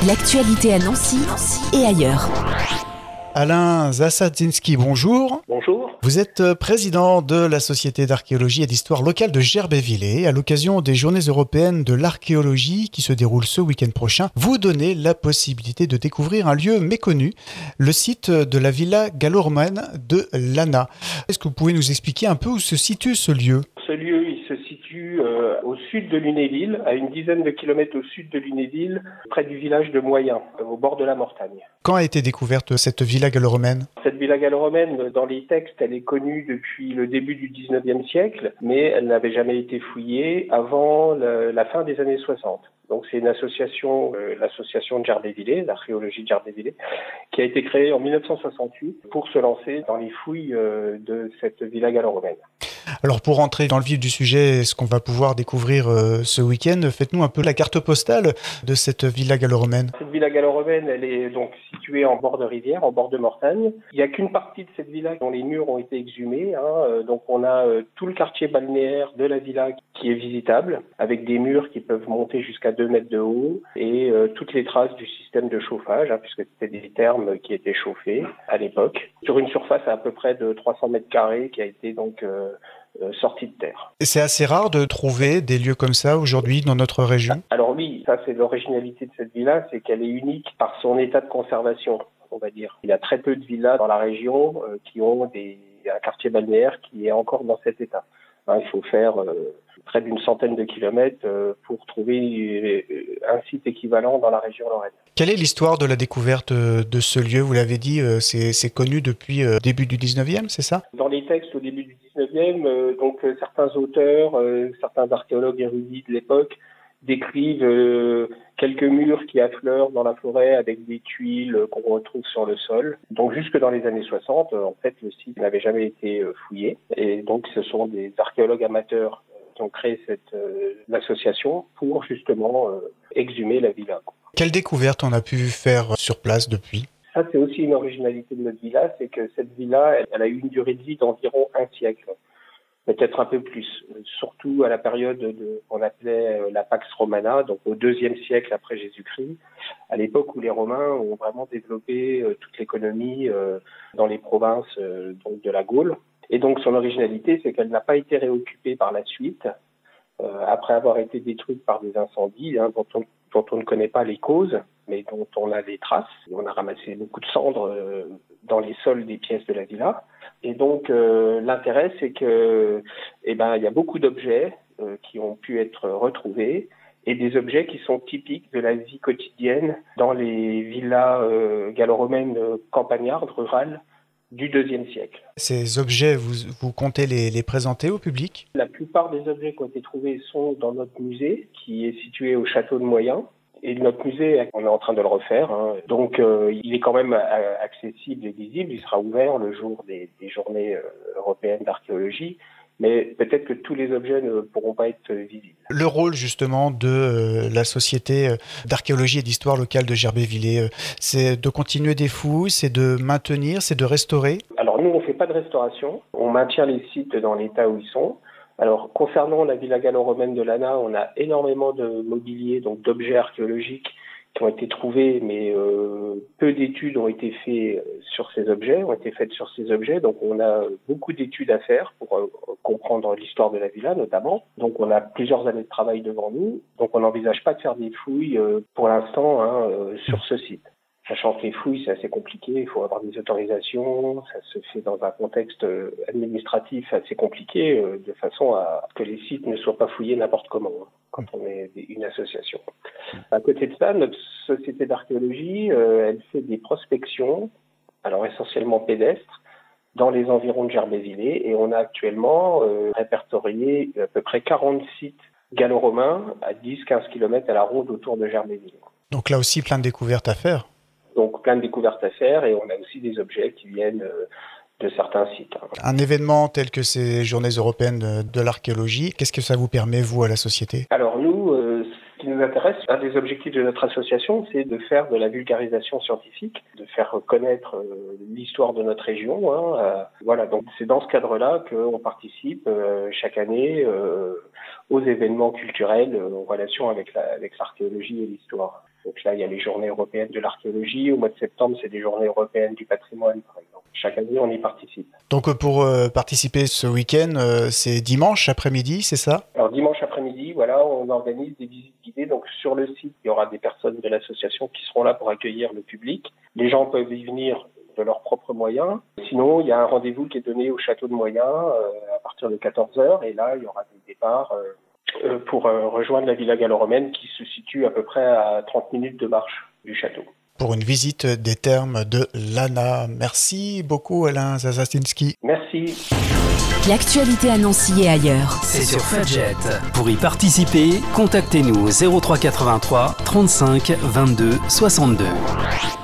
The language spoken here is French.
L'actualité à Nancy et ailleurs. Alain Zasadzinski, bonjour. Bonjour. Vous êtes président de la Société d'archéologie et d'histoire locale de Gerbet-Villers. À l'occasion des Journées européennes de l'archéologie qui se déroulent ce week-end prochain, vous donnez la possibilité de découvrir un lieu méconnu, le site de la villa gallo-romaine de Lana. Est-ce que vous pouvez nous expliquer un peu où se situe ce lieu ? Ce lieu, il se situe au sud de Lunéville, à une dizaine de kilomètres au sud de Lunéville, près du village de Moyen, au bord de la Mortagne. Quand a été découverte cette villa gallo-romaine ? Cette villa gallo-romaine, dans les textes, elle est connue depuis le début du 19e siècle, mais elle n'avait jamais été fouillée avant la fin des années 60. Donc c'est une association, l'association de Gerbet-Villers, l'archéologie de Gerbet-Villers, qui a été créée en 1968 pour se lancer dans les fouilles de cette villa gallo-romaine. Alors pour rentrer dans le vif du sujet, ce qu'on va pouvoir découvrir ce week-end, faites-nous un peu la carte postale de cette villa gallo-romaine. Cette villa gallo-romaine, elle est donc située en bord de rivière, en bord de Mortagne. Il n'y a qu'une partie de cette villa dont les murs ont été exhumés. Donc on a tout le quartier balnéaire de la villa qui est visitable, avec des murs qui peuvent monter jusqu'à 2 mètres de haut et toutes les traces du système de chauffage, puisque c'était des thermes qui étaient chauffés à l'époque, sur une surface à peu près de 300 mètres carrés qui a été donc sortie de terre. Et c'est assez rare de trouver des lieux comme ça aujourd'hui dans notre région ? Alors oui, ça c'est l'originalité de cette villa, c'est qu'elle est unique par son état de conservation, on va dire. Il y a très peu de villas dans la région qui ont un quartier balnéaire qui est encore dans cet état. Il faut faire près d'une centaine de kilomètres pour trouver un site équivalent dans la région Lorraine. Quelle est l'histoire de la découverte de ce lieu ? Vous l'avez dit, c'est connu depuis début du 19e, c'est ça ? Dans les textes au début du 19e, certains auteurs, certains archéologues érudits de l'époque décrivent quelques murs qui affleurent dans la forêt avec des tuiles qu'on retrouve sur le sol. Donc jusque dans les années 60, en fait, le site n'avait jamais été fouillé. Et donc ce sont des archéologues amateurs qui ont créé l'association pour justement exhumer la villa. Quelle découverte on a pu faire sur place depuis ? Ça, c'est aussi une originalité de notre villa, c'est que cette villa, elle a eu une durée de vie d'environ 1 siècle. Peut-être un peu plus, surtout à la période qu'on appelait la Pax Romana, donc au IIe siècle après Jésus-Christ, à l'époque où les Romains ont vraiment développé toute l'économie dans les provinces donc de la Gaule. Et donc son originalité, c'est qu'elle n'a pas été réoccupée par la suite, après avoir été détruite par des incendies dont on ne connaît pas les causes, mais dont on a des traces. On a ramassé beaucoup de cendres dans les sols des pièces de la villa. Et donc l'intérêt, c'est que il y a beaucoup d'objets qui ont pu être retrouvés et des objets qui sont typiques de la vie quotidienne dans les villas gallo-romaines campagnardes, rurales du IIe siècle. Ces objets, vous comptez les présenter au public ? La plupart des objets qui ont été trouvés sont dans notre musée, qui est situé au château de Moyen. Et notre musée, on est en train de le refaire. Donc, il est quand même accessible et visible. Il sera ouvert le jour des Journées européennes d'archéologie. Mais peut-être que tous les objets ne pourront pas être visibles. Le rôle justement de la Société d'archéologie et d'histoire locale de Gerbet-Villers, c'est de continuer des fouilles, c'est de maintenir, c'est de restaurer ? Alors nous, on ne fait pas de restauration. On maintient les sites dans l'état où ils sont. Alors concernant la villa gallo-romaine de Lana, on a énormément de mobilier, donc d'objets archéologiques qui ont été trouvés, mais peu d'études ont été faites sur ces objets, Donc on a beaucoup d'études à faire pour comprendre l'histoire de la villa notamment. Donc on a plusieurs années de travail devant nous. Donc on n'envisage pas de faire des fouilles pour l'instant sur ce site. Sachant que les fouilles, c'est assez compliqué, il faut avoir des autorisations, ça se fait dans un contexte administratif assez compliqué, de façon à que les sites ne soient pas fouillés n'importe comment, quand on est une association. À côté de ça, notre société d'archéologie, elle fait des prospections, alors essentiellement pédestres, dans les environs de Gerbet-Villers, et on a actuellement répertorié à peu près 40 sites gallo-romains à 10-15 km à la ronde autour de Gerbet-Villers. Donc là aussi, plein de découvertes à faire. Donc plein de découvertes à faire et on a aussi des objets qui viennent de certains sites. Un événement tel que ces Journées européennes de l'archéologie, qu'est-ce que ça vous permet, vous, à la Société ? Alors nous, ce qui nous intéresse, un des objectifs de notre association, c'est de faire de la vulgarisation scientifique, de faire connaître l'histoire de notre région. Voilà, donc c'est dans ce cadre-là qu'on participe chaque année aux événements culturels en relation avec l'archéologie et l'histoire. Donc là, il y a les journées européennes de l'archéologie. Au mois de septembre, c'est des journées européennes du patrimoine, par exemple. Chaque année, on y participe. Donc pour participer ce week-end, c'est dimanche après-midi, c'est ça ? Alors dimanche après-midi, voilà, on organise des visites guidées. Donc sur le site, il y aura des personnes de l'association qui seront là pour accueillir le public. Les gens peuvent y venir de leurs propres moyens. Sinon, il y a un rendez-vous qui est donné au château de Moyen à partir de 14h. Et là, il y aura des départs pour rejoindre la villa gallo-romaine qui se situe à peu près à 30 minutes de marche du château. Pour une visite des thermes de l'Anna. Merci beaucoup Alain Zazatinski. Merci. L'actualité à Nancy et ailleurs. C'est sur Fudget. Pour y participer, contactez-nous au 03 83 35 22 62.